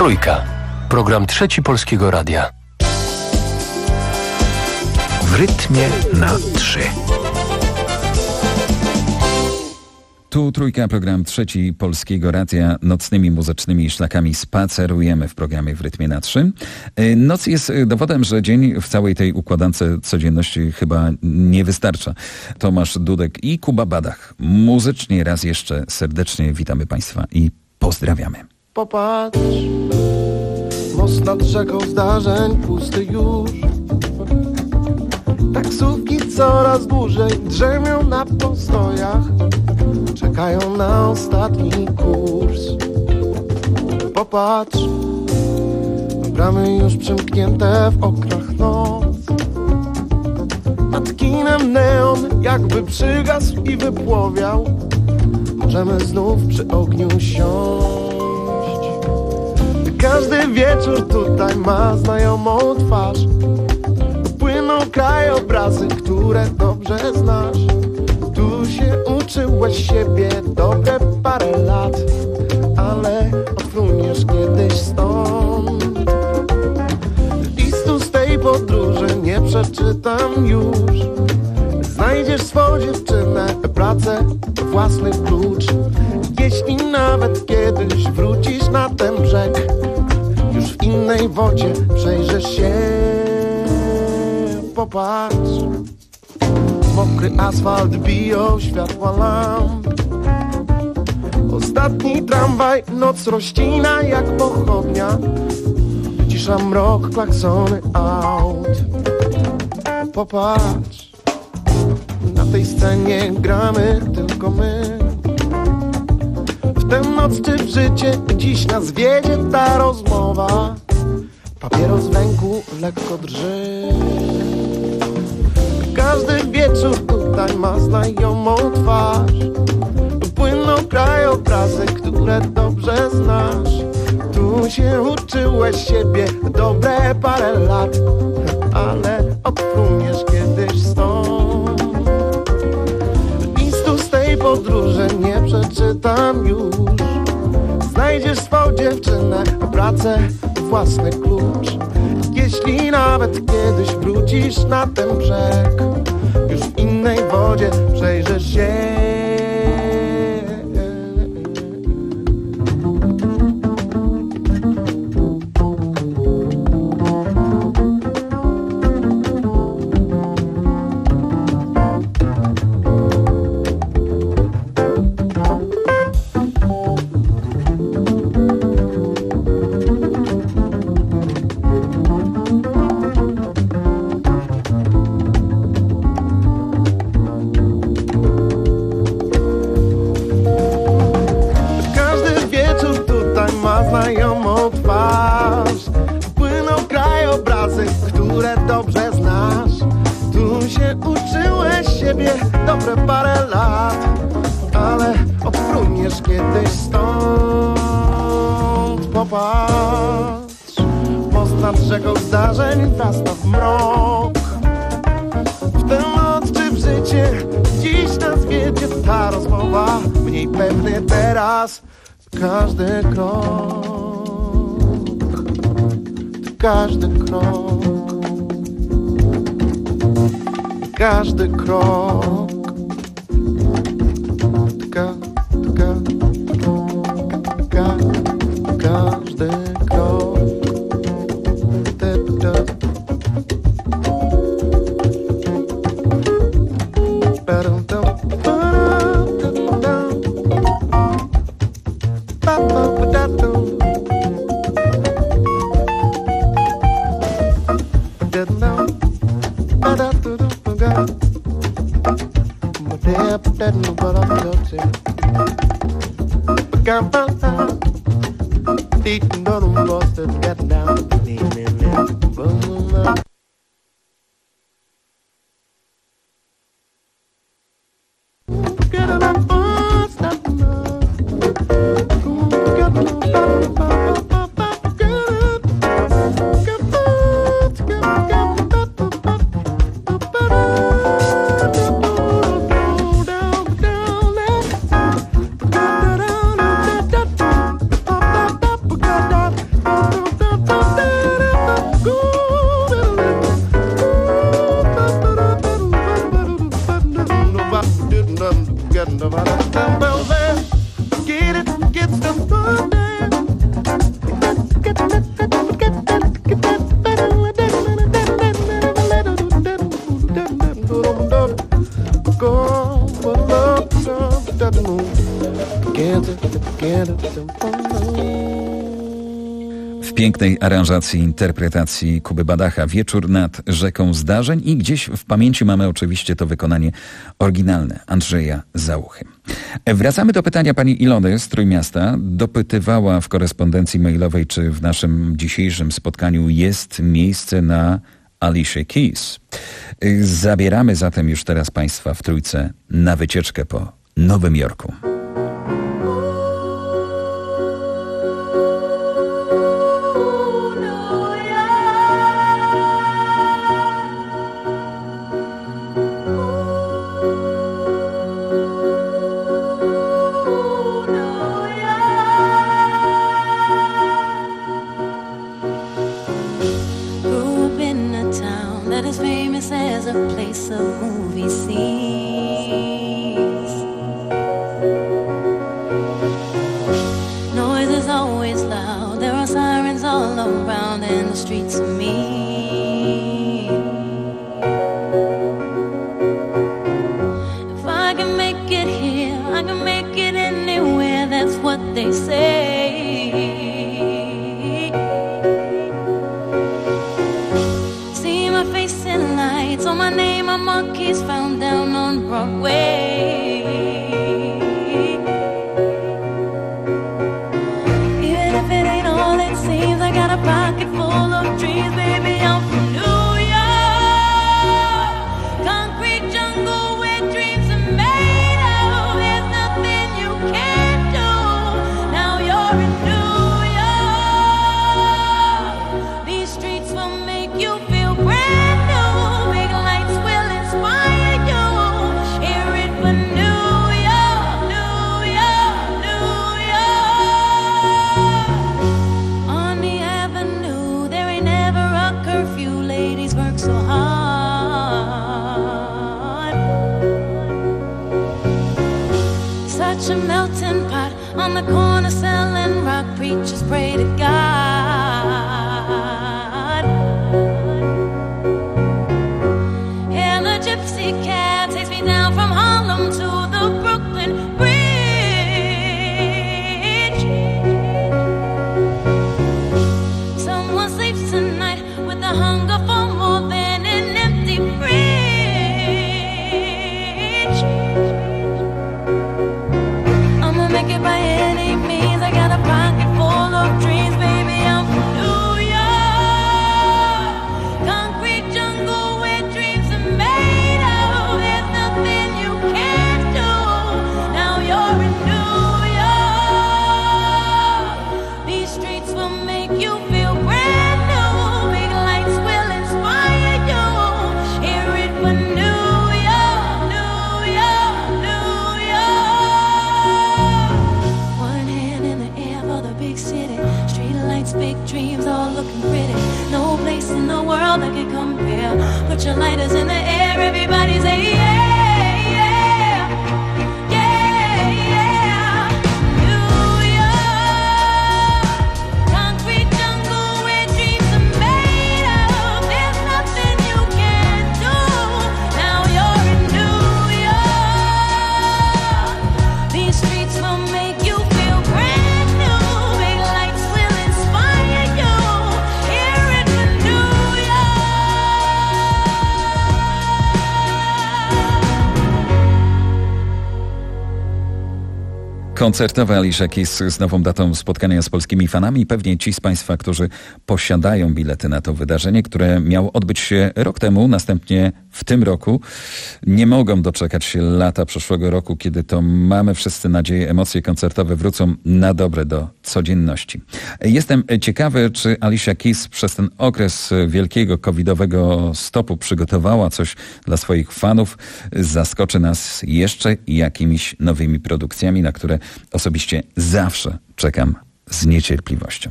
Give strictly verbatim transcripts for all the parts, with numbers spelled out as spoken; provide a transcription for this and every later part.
Trójka. Program Trzeci Polskiego Radia. W rytmie na trzy. Tu Trójka, program Trzeci Polskiego Radia. Nocnymi muzycznymi szlakami spacerujemy w programie W rytmie na trzy. Noc jest dowodem, że dzień w całej tej układance codzienności chyba nie wystarcza. Tomasz Dudek i Kuba Badach. Muzycznie raz jeszcze serdecznie witamy Państwa i pozdrawiamy. Popatrz, most nad rzeką zdarzeń pusty już. Taksówki coraz dłużej drzemią na postojach, czekają na ostatni kurs. Popatrz, bramy już przymknięte w oknach noc. Nad kinem neon jakby przygasł i wypłowiał. Możemy znów przy ogniu siąść. Każdy wieczór tutaj ma znajomą twarz. Płyną krajobrazy, które dobrze znasz. Tu się uczyłeś siebie dobre parę lat, ale odfruniesz kiedyś stąd. Listu z tej podróży nie przeczytam już. Znajdziesz swą dziewczynę, pracę, własny klucz. Jeśli nawet kiedyś wrócisz na ten brzeg, już w innej wodzie przejrzysz się. Popatrz, mokry asfalt biją światła lamp. Ostatni tramwaj noc rozcina jak pochodnia. Wycisza mrok, klaksony aut. Popatrz, na tej scenie gramy tylko my. W tę noc czy w życie dziś nas wiedzie ta rozmowa. Papieros w ręku lekko drży. Każdy wieczór tutaj ma znajomą twarz. Płyną krajobrazy, które dobrze znasz. Tu się uczyłeś siebie dobre parę lat, ale odfruniesz kiedyś stąd. Listu z tej podróży nie przeczytam już. Znajdziesz swą dziewczynę, pracę, własny klucz. Jeśli nawet kiedyś wrócisz na ten brzeg, już w innej wodzie przejrzysz się. Zdarzeń wrasta w mrok. W tę noc czy w życie dziś nas wiedzie ta rozmowa. Mniej pewny teraz każdy krok. Każdy krok. Każdy krok. Ka, ka, ka, każdy krok. pięknej aranżacji, interpretacji Kuby Badacha. Wieczór nad rzeką zdarzeń i gdzieś w pamięci mamy oczywiście to wykonanie oryginalne Andrzeja Załuchy. Wracamy do pytania pani Ilony z Trójmiasta. Dopytywała w korespondencji mailowej, czy w naszym dzisiejszym spotkaniu jest miejsce na Alicia Keys. Zabieramy zatem już teraz państwa w trójce na wycieczkę po Nowym Jorku. Koncertowe Alicia Keys z nową datą spotkania z polskimi fanami. Pewnie ci z państwa, którzy posiadają bilety na to wydarzenie, które miało odbyć się rok temu, następnie w tym roku, nie mogą doczekać się lata przyszłego roku, kiedy to mamy wszyscy nadzieję, emocje koncertowe wrócą na dobre do codzienności. Jestem ciekawy, czy Alicia Keys przez ten okres wielkiego covidowego stopu przygotowała coś dla swoich fanów. Zaskoczy nas jeszcze jakimiś nowymi produkcjami, na które osobiście zawsze czekam z niecierpliwością.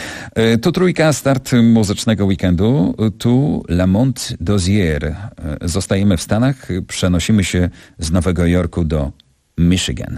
Tu trójka, start muzycznego weekendu. Tu Lamont Dozier. Zostajemy w Stanach, przenosimy się z Nowego Jorku do Michigan.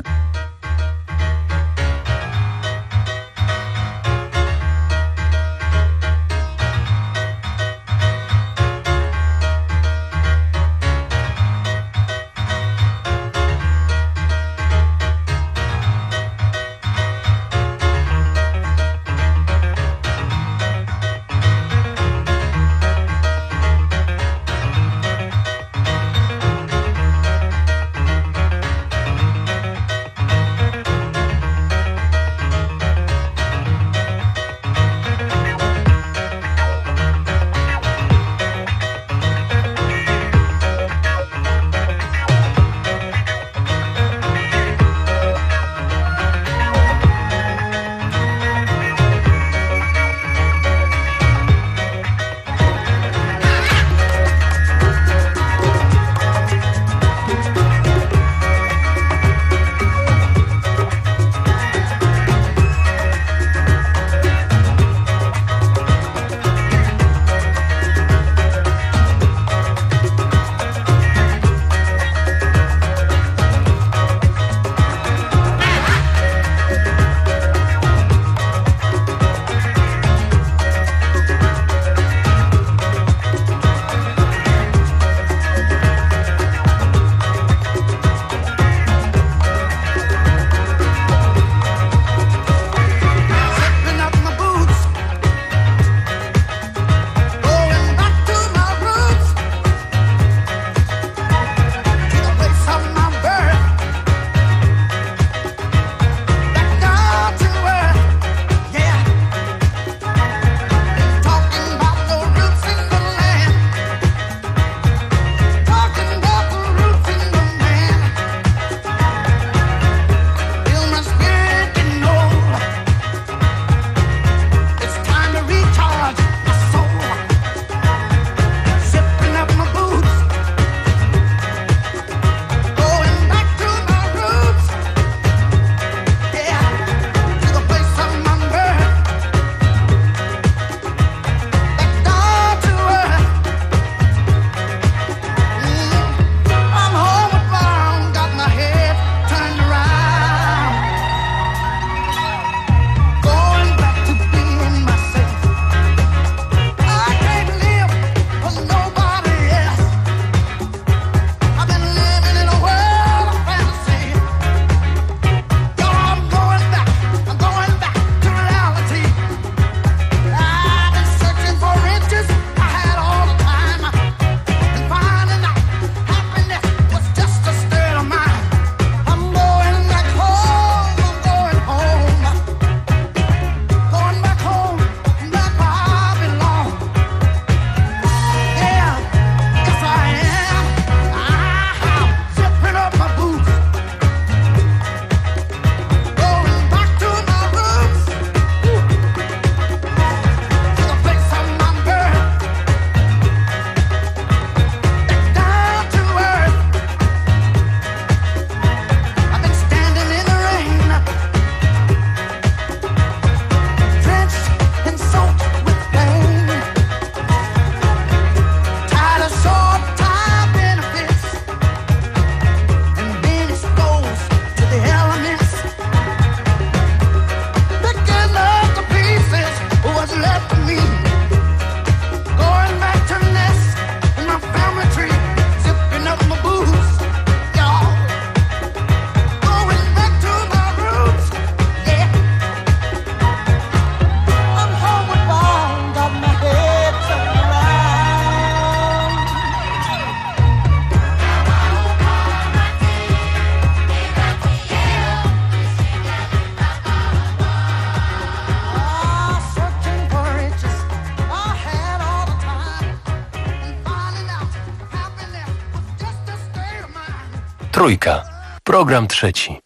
Trójka. Program trzeci.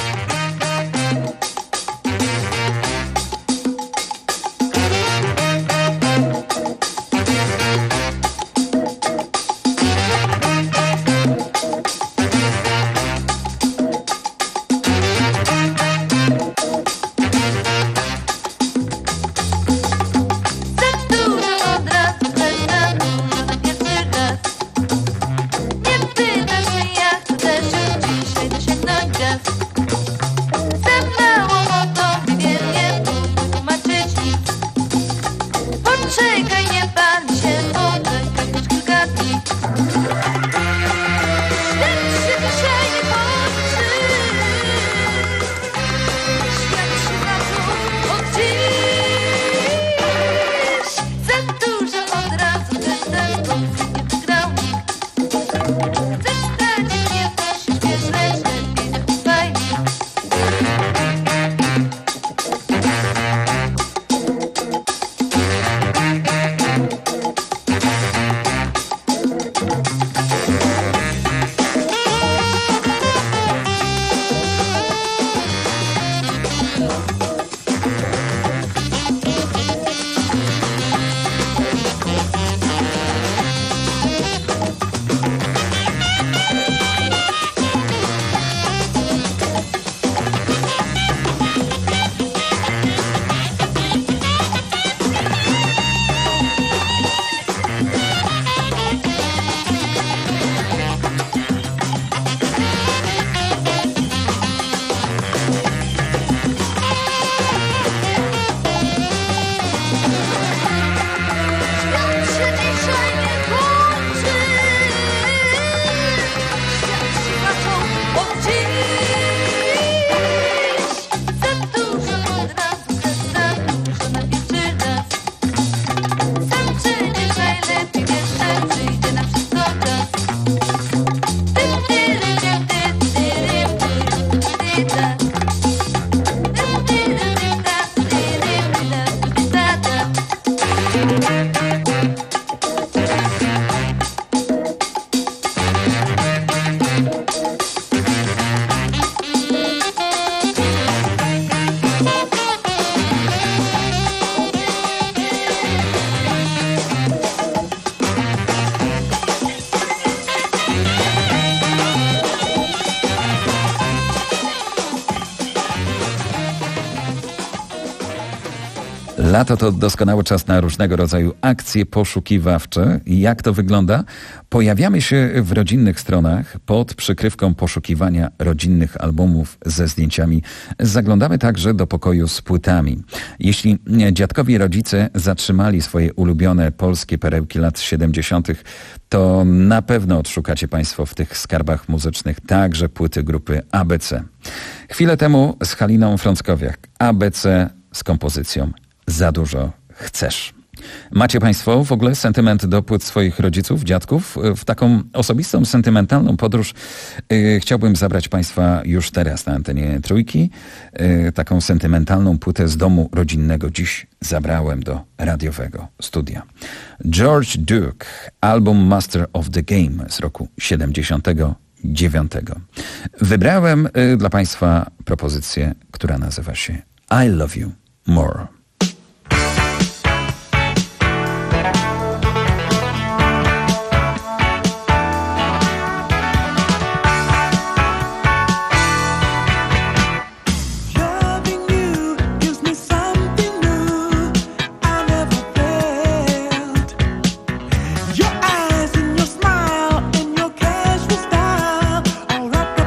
Lato to doskonały czas na różnego rodzaju akcje poszukiwawcze. Jak to wygląda? Pojawiamy się w rodzinnych stronach pod przykrywką poszukiwania rodzinnych albumów ze zdjęciami. Zaglądamy także do pokoju z płytami. Jeśli dziadkowi rodzice zatrzymali swoje ulubione polskie perełki lat siedemdziesiątych, to na pewno odszukacie Państwo w tych skarbach muzycznych także płyty grupy A B C. Chwilę temu z Haliną Frąckowiak A B C z kompozycją Za dużo chcesz. Macie Państwo w ogóle sentyment do płyt swoich rodziców, dziadków? W taką osobistą, sentymentalną podróż yy, chciałbym zabrać Państwa już teraz na antenie Trójki. Yy, taką sentymentalną płytę z domu rodzinnego dziś zabrałem do radiowego studia. George Duke, album Master of the Game z roku siedemdziesiątego dziewiątego. Wybrałem yy, dla Państwa propozycję, która nazywa się I Love You More.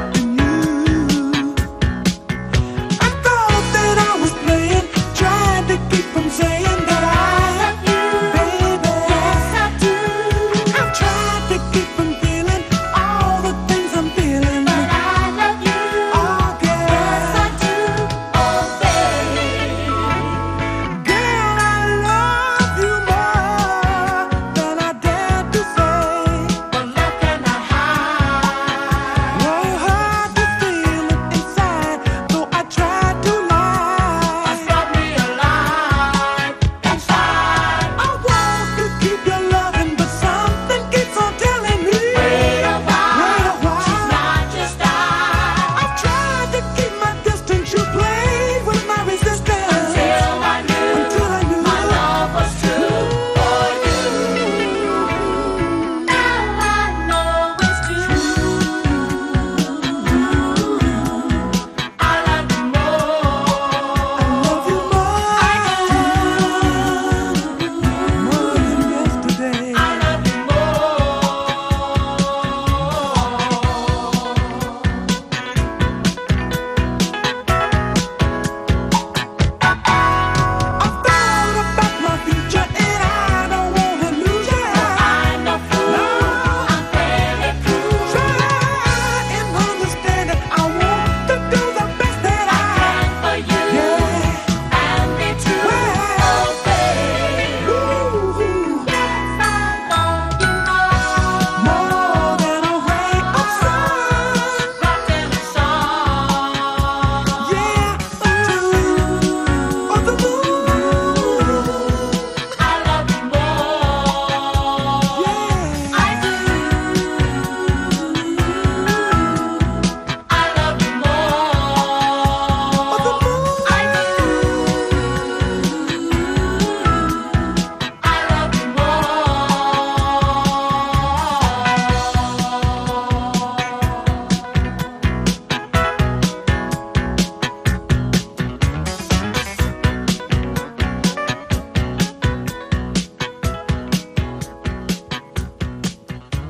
Tried to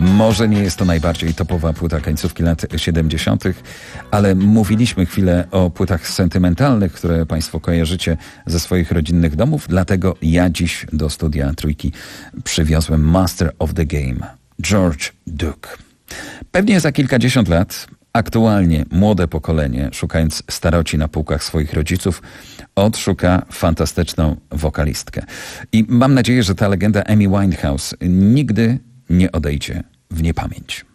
Może nie jest to najbardziej topowa płyta końcówki lat siedemdziesiątych, ale mówiliśmy chwilę o płytach sentymentalnych, które Państwo kojarzycie ze swoich rodzinnych domów, dlatego ja dziś do studia Trójki przywiozłem Master of the Game, George Duke. Pewnie za kilkadziesiąt lat aktualnie młode pokolenie, szukając staroci na półkach swoich rodziców, odszuka fantastyczną wokalistkę. I mam nadzieję, że ta legenda Amy Winehouse nigdy nie odejdzie w niepamięć.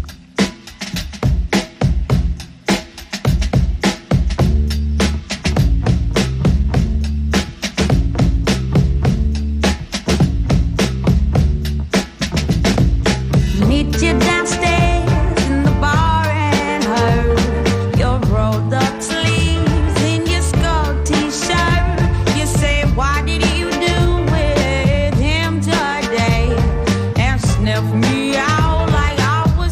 Me out like I was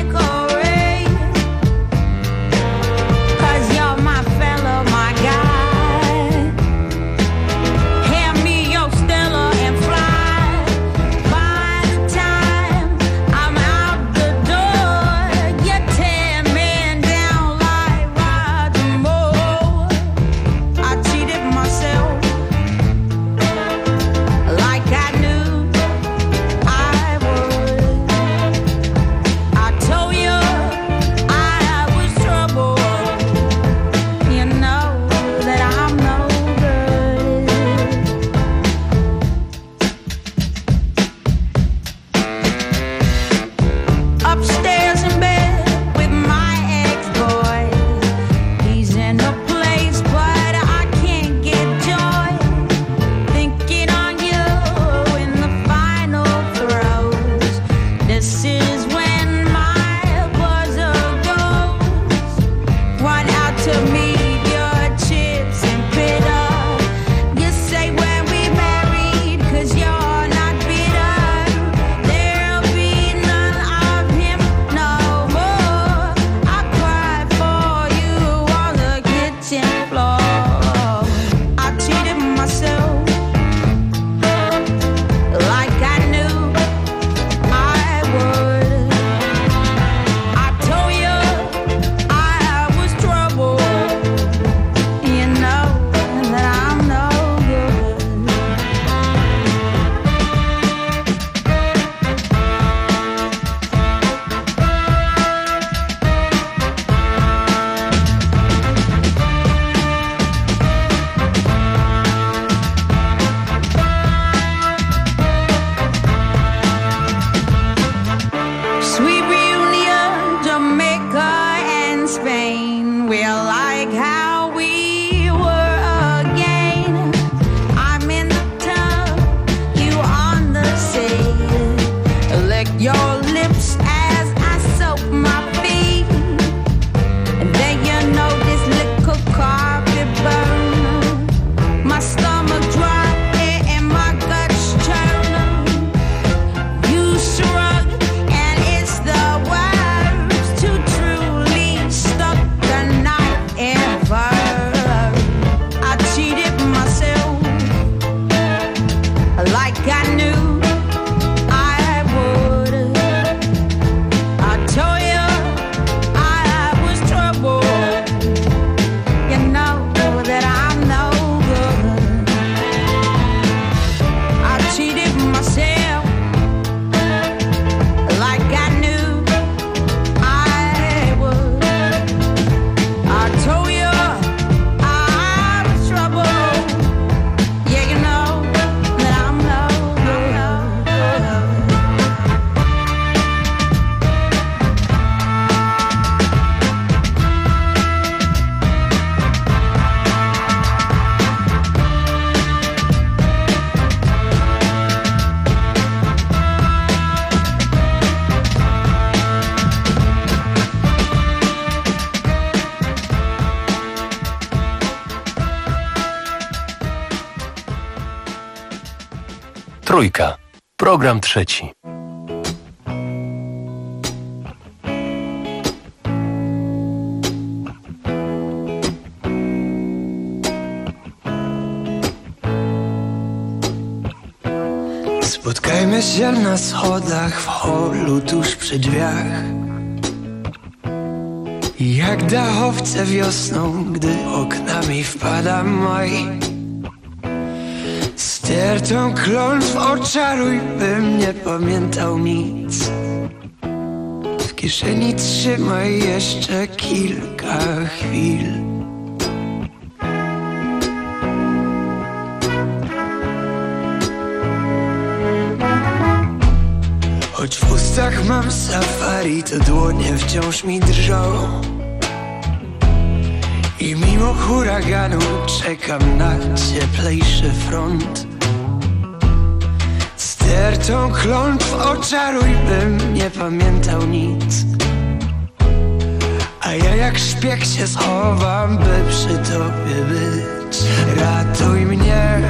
Trójka. Program trzeci. Spotkajmy się na schodach w holu tuż przy drzwiach. Jak dachowce wiosną, gdy oknami wpada maj. Stertą klątw oczaruj, bym nie pamiętał nic. W kieszeni trzymaj jeszcze kilka chwil. Choć w ustach mam safari, to dłonie wciąż mi drżą. I mimo huraganu czekam na cieplejszy front. Stertą klątw oczaruj, bym nie pamiętał nic. A ja jak szpieg się schowam, by przy tobie być. Ratuj mnie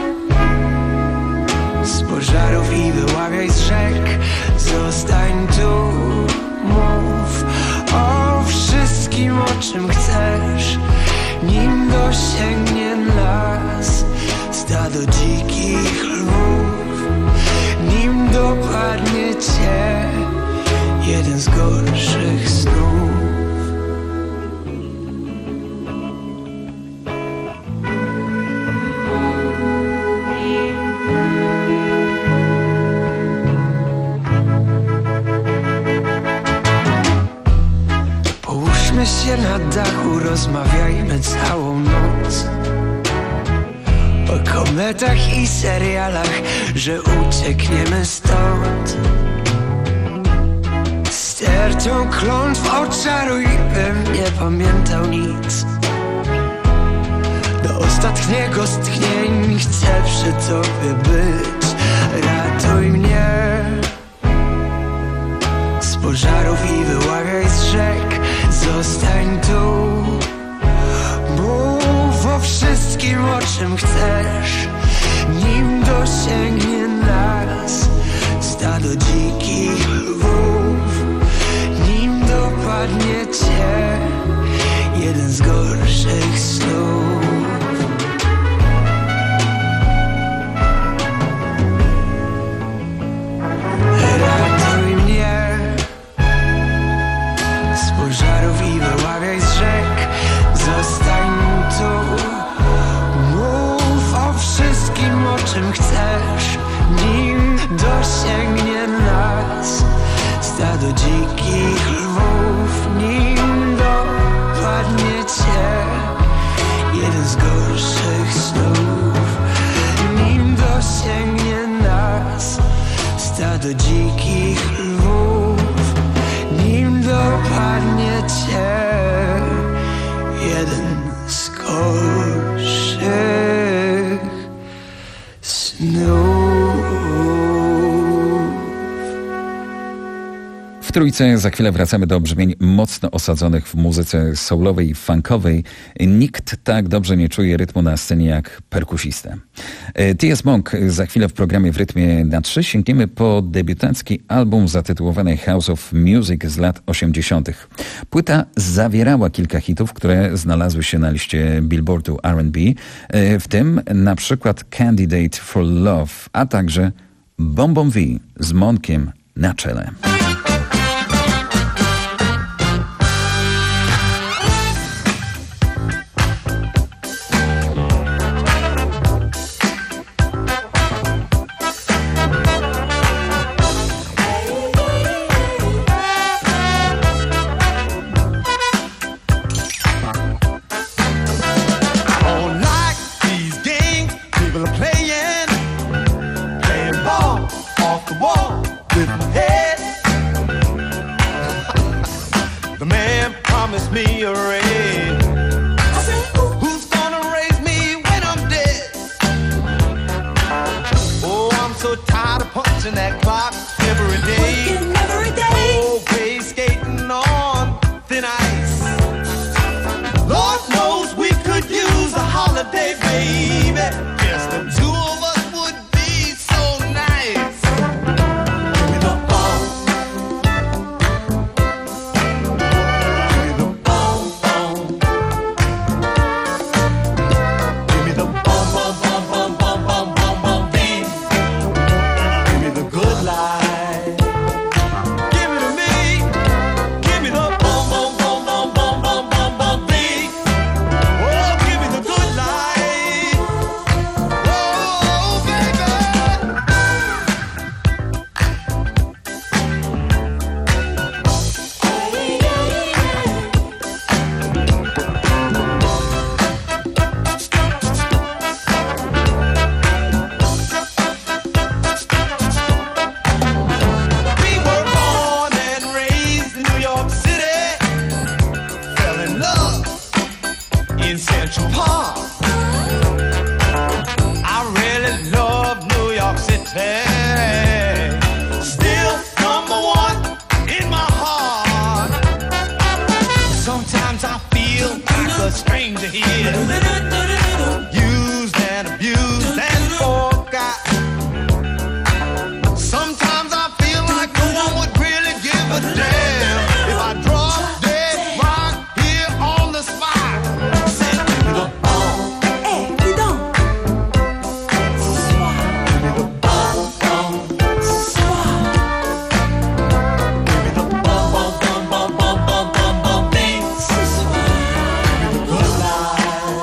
z pożarów i wyławiaj z rzek. Zostań tu, mów o wszystkim, o czym chcesz. Nim dosięgnie nas stado dzikich lwów. Nim dopadnie cię jeden z gorszych snów. Połóżmy się na dachu, rozmawiajmy całą noc o kometach i serialach, że uciekniemy stąd. Stertą klątw oczaruj, bym nie pamiętał nic. Do ostatniego z tchnień chcę przy tobie być. Ratuj mnie z pożarów i wyławiaj z rzek. Zostań tu, mów o wszystkim, o czym chcesz. Nim dosięgnie nas stado dzikich lwów. Nim dopadnie cię jeden z gorszych snów. Ratuj mnie z pożarów i wyławiaj z rzek. Zostań tu, mów o wszystkim, o czym chcesz. Nim dosięgnie nas stado dzikich lwów. Nim dopadnie cię jeden z gorszych snów. Nim dosięgnie nas stado dzikich lwów. Nim dopadnie cię jeden z gorszych snów. W Trójce za chwilę wracamy do brzmień mocno osadzonych w muzyce soulowej i funkowej. Nikt tak dobrze nie czuje rytmu na scenie jak perkusista. T S. Monk za chwilę w programie W rytmie na trzy. Sięgniemy po debiutancki album zatytułowany House of Music z lat osiemdziesiątych. Płyta zawierała kilka hitów, które znalazły się na liście Billboardu R and B, w tym na przykład Candidate for Love, a także Bom Bom V z Monkiem na czele. years. Used and abused and forgot. Sometimes I feel like no one would really give a damn if I drop dead rock here on the spot. Say, give me the ball. Hey, dis donc. Ce soir. Give me the ball, ball. Ce soir. Give me the ball, ball, ball, ball, ball, ball, ball, ball, beat. Ce soir. Give me the good life.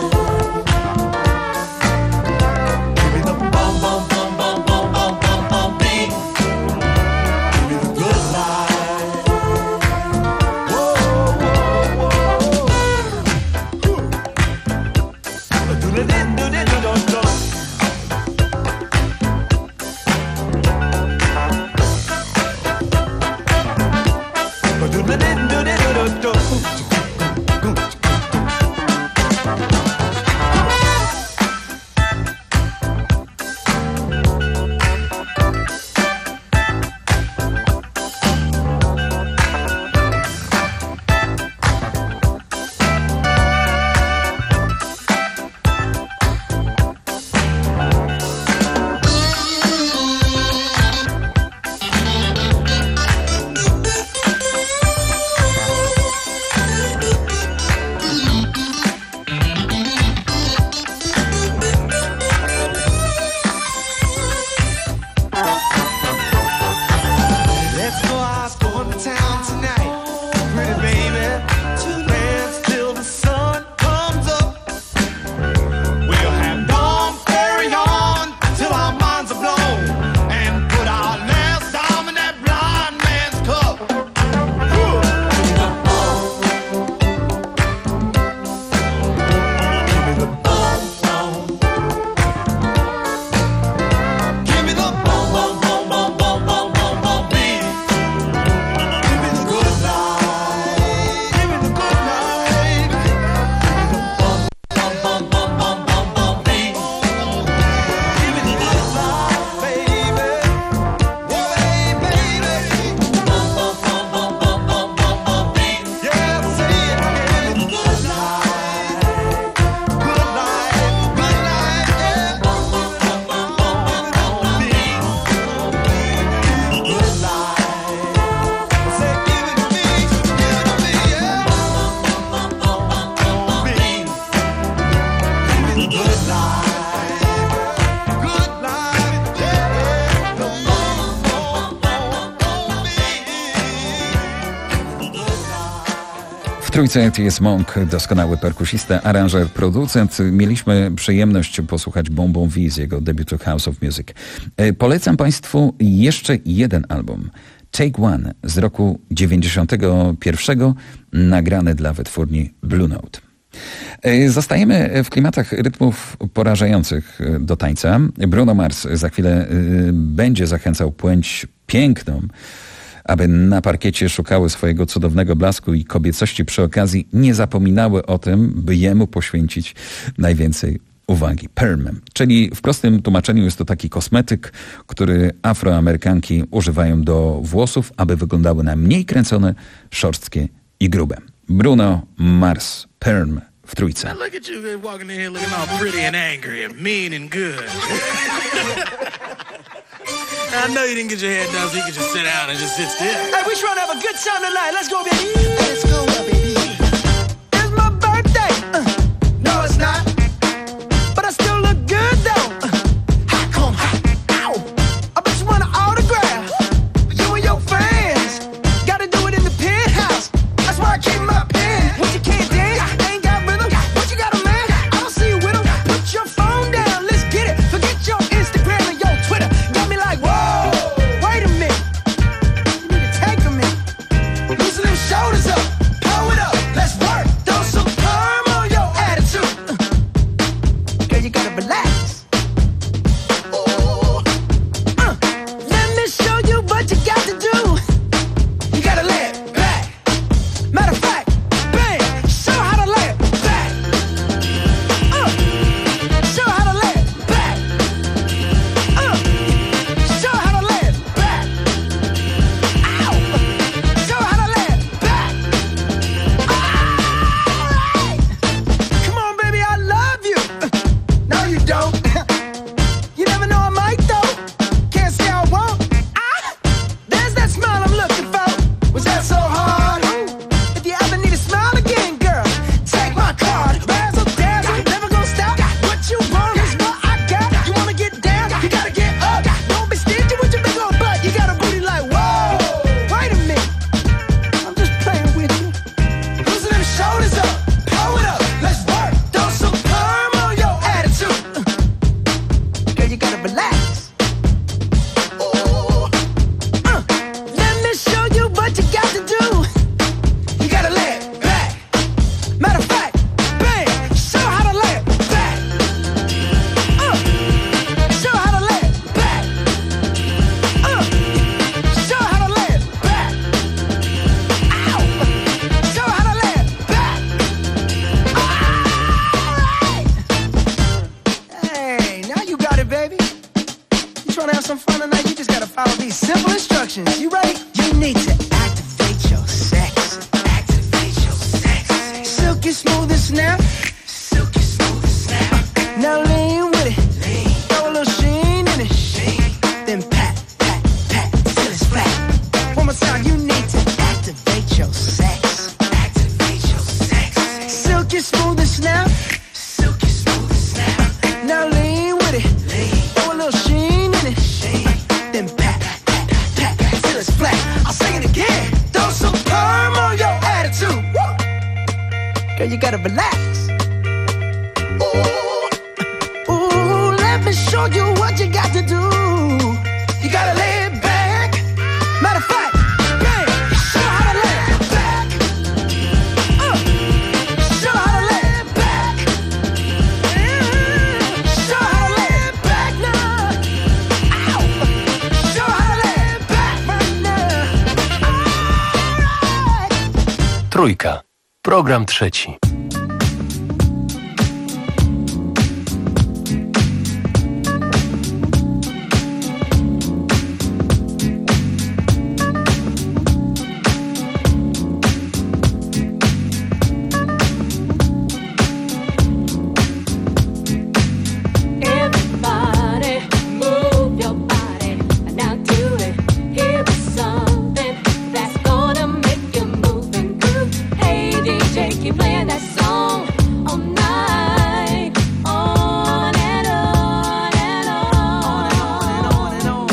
Give me the ball, ball, ball, ball, ball, ball, ball, ball, beat. Give me the good life. Whoa, whoa, whoa. Do-do-do-do-do-do-do. Let's go out on the town tonight, pretty baby. Dance till the sun comes up. We'll have Dom Perignon till our minds are blown, and put our last dime in that blind man's cup. Give me the ball. Give me the ball, ball. Give me the ball, ball, ball, ball, ball, ball, ball, ball, beat. Give me the good life. Give me the good life. Give me the ball, ball, ball, ball, ball, ball, ball, beat. Give me the good life, baby. Whoa, hey, baby. Ball, ball, ball, ball, ball, ball, ball, ball, beat. Yeah, say it. Give me the good life. Good life, good life, yeah. Ball, ball, ball, ball, ball, ball, ball, beat. Good life. Say, give it to me, give it to me, yeah. Beat. Give me the good life. Good life, yeah. The ball, ball, ball, ball, beat. Good life. W trójce T S. Monk, doskonały perkusista, aranżer, producent. Mieliśmy przyjemność posłuchać Bon Bon Vie z jego debiutu House of Music. E, Polecam Państwu jeszcze jeden album. Take One z roku dziewięćdziesiątego pierwszego, nagrany dla wytwórni Blue Note. E, Zostajemy w klimatach rytmów porażających e, do tańca. Bruno Mars za chwilę e, będzie zachęcał płeć piękną, aby na parkiecie szukały swojego cudownego blasku i kobiecości, przy okazji nie zapominały o tym, by jemu poświęcić najwięcej uwagi. Perm, czyli w prostym tłumaczeniu jest to taki kosmetyk, który Afroamerykanki używają do włosów, aby wyglądały na mniej kręcone, szorstkie i grube. Bruno Mars, Perm w trójce. Look at you walking in here looking all pretty and angry and mean and good. I know you didn't get your hair done, so you can just sit down and just sit still. Hey, we trying to have a good time tonight. Let's go, baby. Let's go, baby. It's my birthday. Uh, No, it's not. but I still look good, though. Uh, How come? How? Ow. I bet you want an autograph. You and your fans. Gotta do it in the penthouse. That's why I keep my pen. What you can't dance, ain't got rhythm. What you got a man? I don't see you with him. Put your phone down, let's get it. Forget your Instagram and your Twitter. Got me like, whoa, wait a minute. You need to take a minute. Loosen them shoulders up. these simple instructions. You ready? You need to activate your sex. Activate your sex. Silky smooth and snap. Silky smooth and snap. Now lean with it. Lean. Throw a little sheen in it. Sheen. Then pat, pat, pat till it's flat. One more time. You need to activate your sex. Activate your sex. Silky smooth and snap. Silky smooth and snap. Now lean with it. Lean. Throw a little sheen in it. Sheen. Then pat, pat, pat till it's flat. I'll sing it again. Throw some perm on your attitude. Woo. Girl, you gotta relax. Ooh, ooh, let me show you what you got to do. You gotta lay it back. Matter of fact, bang, show how to lay it back. Uh, show how to lay it back. Mm, show how to lay it back now. Ow. Show how to lay it back right now. All right. Trójka. Program trzeci. Everybody move your body. Now do it. Here is something that's gonna make you move and groove. Hey D J, keep playing that song all night, on and on and on, on and on.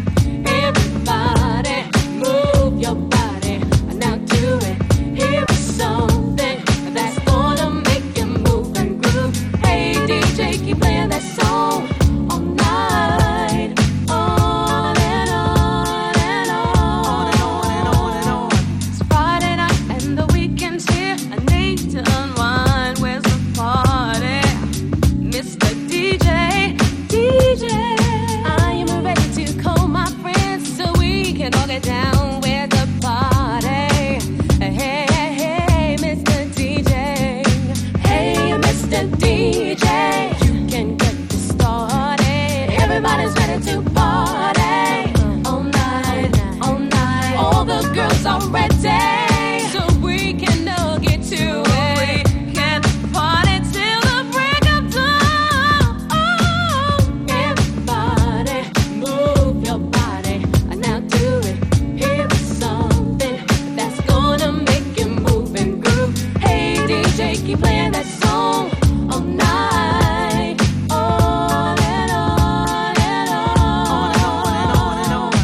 Everybody move your body. Now do it. Here is something that's gonna make you move and groove. Hey D J, keep playing that song all night, on and on and on, and on and on. It's Friday night and the weekend's here. I need to unwind. Where's the party, Mister D J? D J, I am ready to call my friends so we can all get down. Where's the party? Hey, hey, hey, Mister D J. Hey, Mister D J, you can get this started. Everybody's ready to party all night, all night. All the girls are ready, so we can all get to it. Can party till the break of dawn. Oh, everybody move your body. Now do it. Here is something that's gonna make you move and groove. Hey D J, keep playing that song all night, on and on and on, on and on.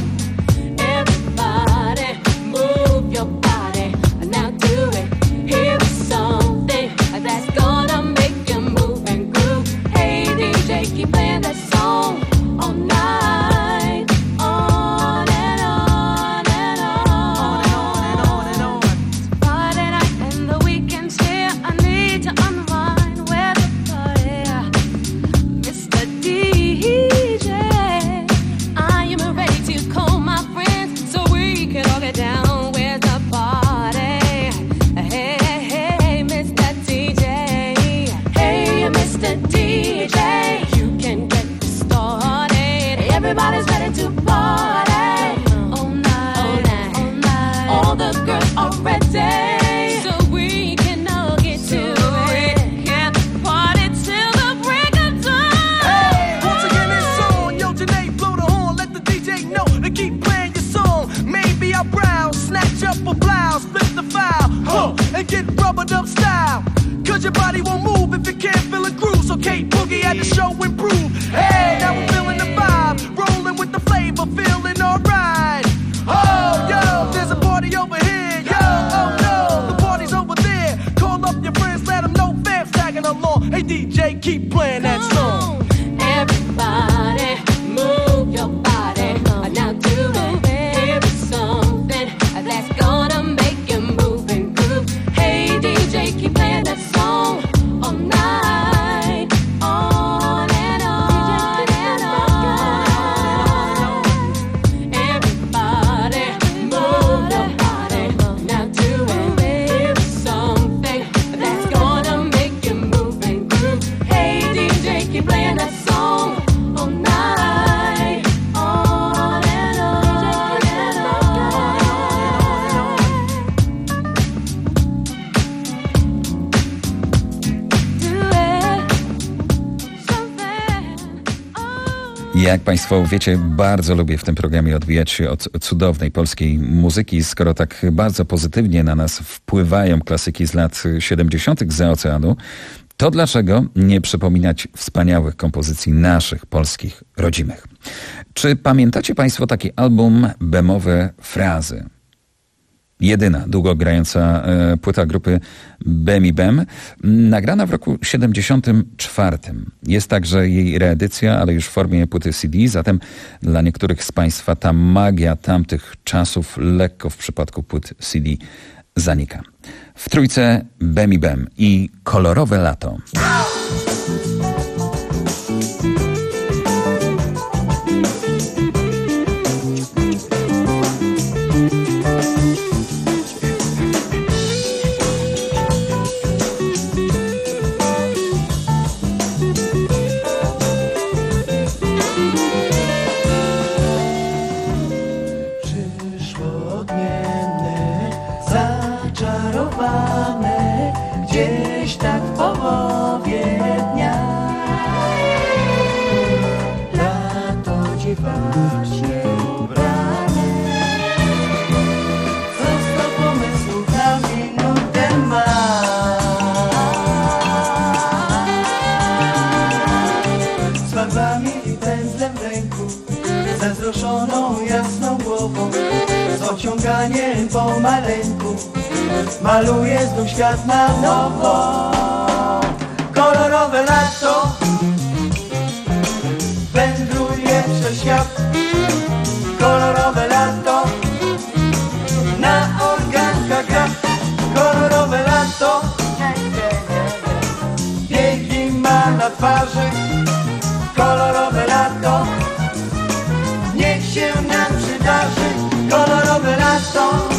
Everybody move your body. Now do it. Here is something that's gonna make you move and groove. Hey D J, keep playing that song all night, on and on and on, on and on. It's Friday night and the weekend's here. I need to unwind. Where's the party, Mister D J? I am ready to call my friends so we can all get down. Where's the party? Hey, hey, hey, Mister D J. Hey, Mister D J, you can get this started. Everybody's ready to party all night, all night, all night. All the girls are ready, so we can all get to it. Can party till the break of dawn. Hey, once again it's on. Yo, Janae, blow the horn. Let the D J know to keep playing your song. Maybe I'll browse, snatch up a blouse, flip the file, huh, and get rubbered up style. Cause your body won't move if it can't feel a groove. So Kate Boogie had the show improve. Hey, now we're feeling the vibe, rolling with the flavor, feeling alright. Oh, yo, there's a party over here. Yo, oh no, the party's over there. Call up your friends, let them know fam's tagging along. Hey D J, keep playing that song. Everybody move your body. Now do it. Here is something that's gonna make you move and groove. Hey D J, keep playing that song all night, on and on and Jak Państwo wiecie, bardzo lubię w tym programie odbijać się od cudownej polskiej muzyki. Skoro tak bardzo pozytywnie na nas wpływają klasyki z lat siedemdziesiątych zza oceanu, to dlaczego nie przypominać wspaniałych kompozycji naszych, polskich, rodzimych? Czy pamiętacie Państwo taki album Bemowe Frazy? Jedyna długo grająca e, płyta grupy Bem i Bem, nagrana w roku siedemdziesiątym czwartym. Jest także jej reedycja, ale już w formie płyty C D, zatem dla niektórych z Państwa ta magia tamtych czasów lekko w przypadku płyt C D zanika. W trójce Bem i Bem i Kolorowe lato. Gdzieś tak w połowie dnia lato dziwacznie ubrane, co sto pomysłów na minutę ma. Z farbami i pędzlem w ręku, ze wzruszoną jasną głową, z ociąganiem pomaleńku maluje znów świat na nowo. Kolorowe lato wędruje przez świat. Kolorowe lato na organkach gra. Kolorowe lato biegi ma na twarzy. Kolorowe lato niech się nam przydarzy. Kolorowe lato.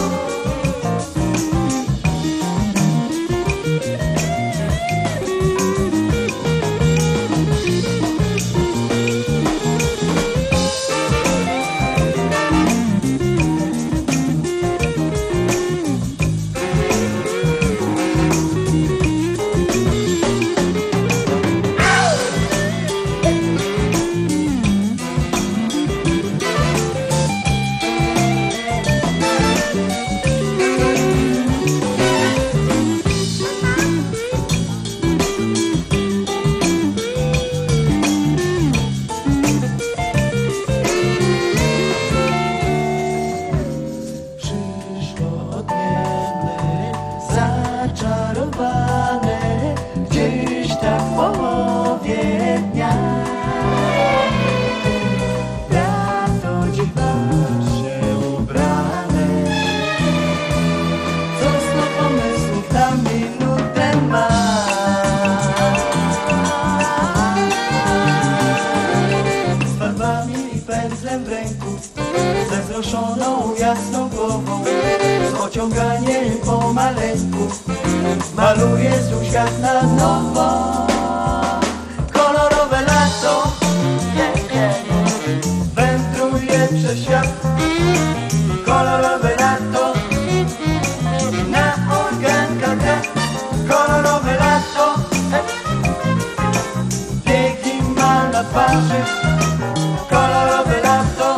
Jasną głową, z ociąganiem pomaleńku maluje znów świat na nowo. Kolorowe lato wędruje przez świat. Kolorowe lato na organkach gra. Kolorowe lato biegi ma na twarzy. Kolorowe lato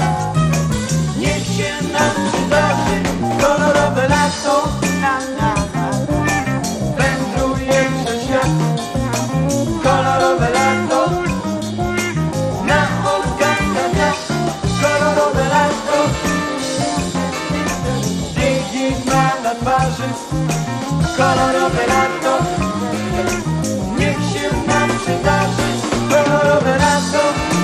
kolorowe lato wędruje przez świat. Kolorowe lato na organkach gra. Kolorowe lato biegi ma na twarzy. Kolorowe lato niech się nam przydarzy. Kolorowe lato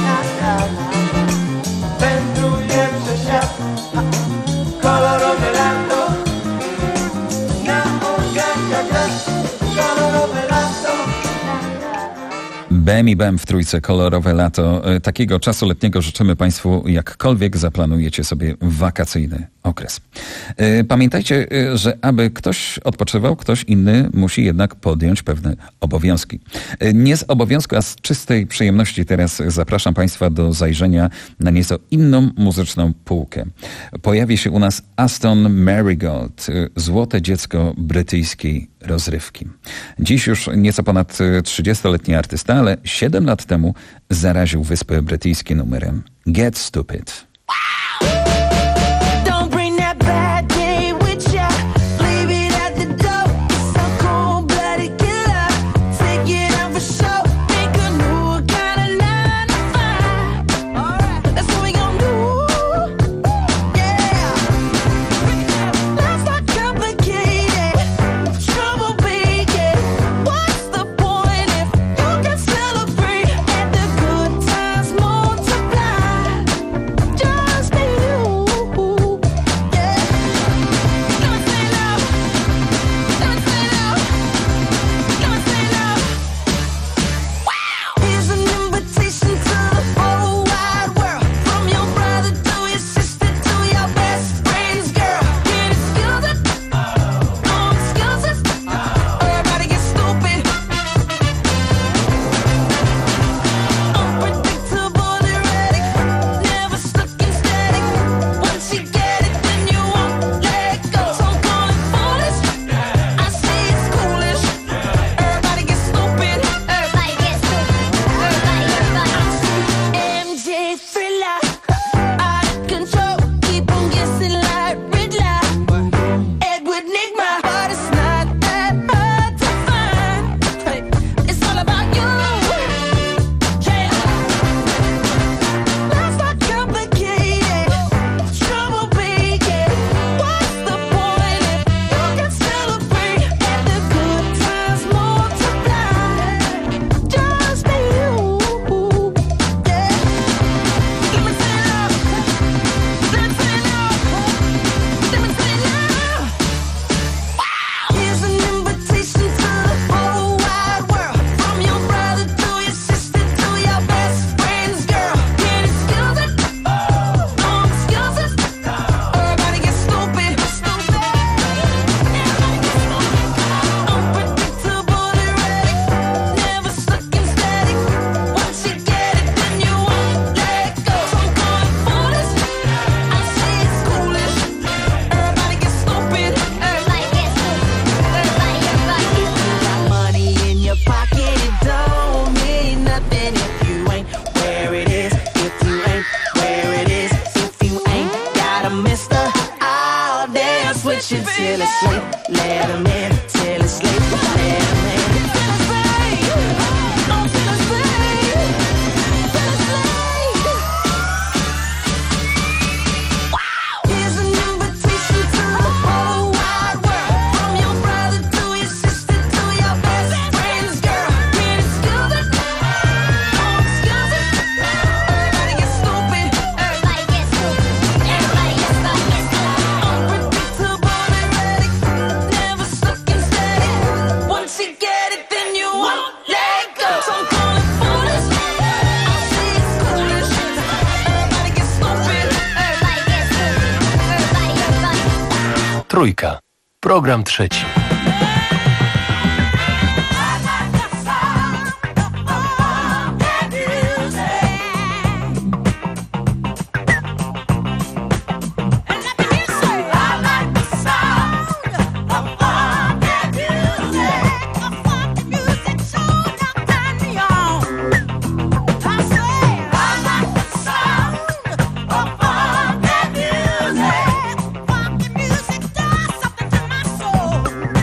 wędruje przez świat. Kolorowe lato na organkach gra. Kolorowe lato. Bem i Bem w trójce Kolorowe lato. Takiego czasu letniego życzymy Państwu, jakkolwiek zaplanujecie sobie wakacyjny okres. Pamiętajcie, że aby ktoś odpoczywał, ktoś inny musi jednak podjąć pewne obowiązki. Nie z obowiązku, a z czystej przyjemności teraz zapraszam Państwa do zajrzenia na nieco inną muzyczną półkę. Pojawi się u nas Aston Marigold, złote dziecko brytyjskiej rozrywki. Dziś już nieco ponad trzydziestoletni artysta, ale siedem lat temu zaraził Wyspy Brytyjskie numerem Get Stupid. Don't bring that bad day with ya. Leave it at the door. It's a cold-blooded killer. Take it out for show. Make a new kind of nine to five. Alright, that's what we gon' do. Yeah. Life's not complicated. Trouble big. What's the point if you can celebrate and the good times multiply? Just be you. Yeah. Let me say love. Let me say love. Let me say love. Wow. Here's an invitation to the whole wide world. From your brother to your sister to your best friend's girl. Get excused. Um, excuses. Everybody get stupid. Unpredictable, erratic. Never stuck in static. Once you get it, then you won't let go. So I'm calling foolish. I say it's coolish. Everybody get stupid. Everybody get stupid. Everybody, everybody. M J Thriller. Out of control. Keep on guessing like Riddler. Edward Nigma. But it's not that hard to find. Hey, it's all about you. Yeah. Life's not complicated. Trouble big. What's the point if you can celebrate and the good times multiply? Just be you. Yeah. Let me say love. Let me say love. Let me say love. Wow. Here's an invitation to the whole wide world. From your brother to your sister to your best friend's girl. Get excused. Um, excuses. Everybody get stupid. Stupid. Everybody get stupid. Unpredictable, erratic. Never stuck in static. Once you get it, then you won't let go. So I'm calling foolish. I say it's coolish. Everybody get stupid. Everybody get stupid. Everybody, everybody. Got money in your pocket, it don't mean nothing if you ain't where it is. If you ain't where it is. If you ain't got a mister, I'll dance with you till it's late. Let 'em in till it's late. Let 'em in. Till it's late. Oh, till it's late. Till it's late. Wow. Here's an invitation to the whole wide world. From your brother to your sister to your best friend's girl. Get excused. Um, excuses. Everybody get stupid. Everybody get stupid. Everybody get stupid. Unpredictable, erratic. Never stuck in static. Once you get it, then you won't let go. So I'm calling foolish. I say it's coolish. Everybody get stupid. Everybody get stupid. Everybody, everybody. Trójka. Program trzeci. Music does something to my soul.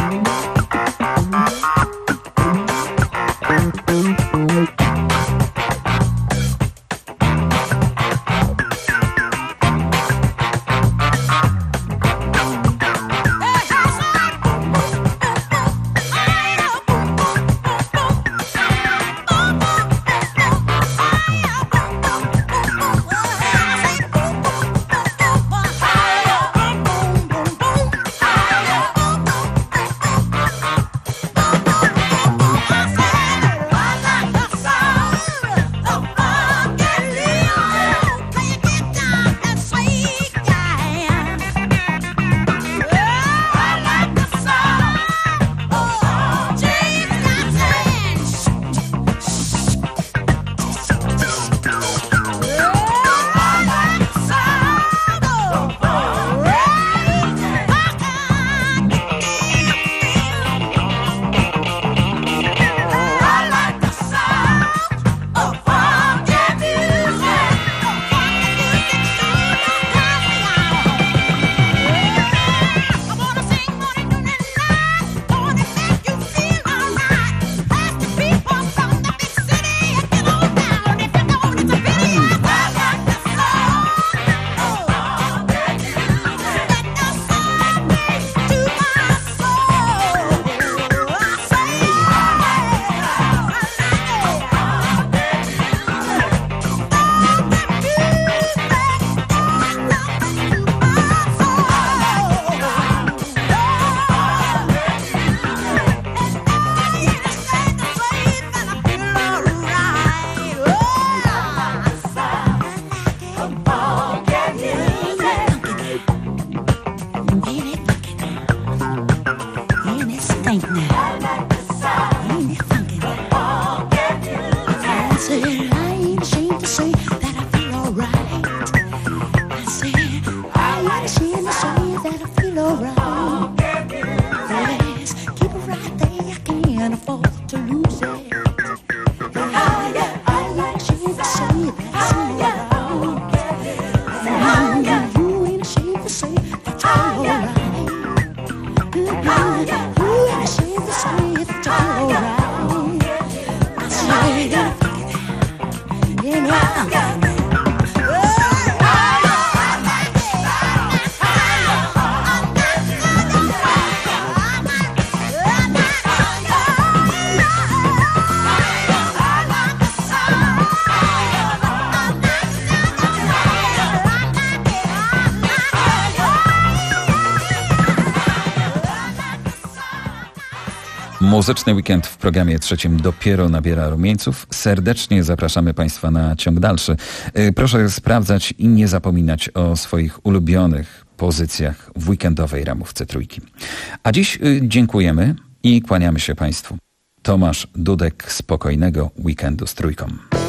Muzyczny weekend w programie trzecim dopiero nabiera rumieńców. Serdecznie zapraszamy Państwa na ciąg dalszy. Proszę sprawdzać i nie zapominać o swoich ulubionych pozycjach w weekendowej ramówce trójki. A dziś dziękujemy i kłaniamy się Państwu. Tomasz Dudek, spokojnego weekendu z trójką.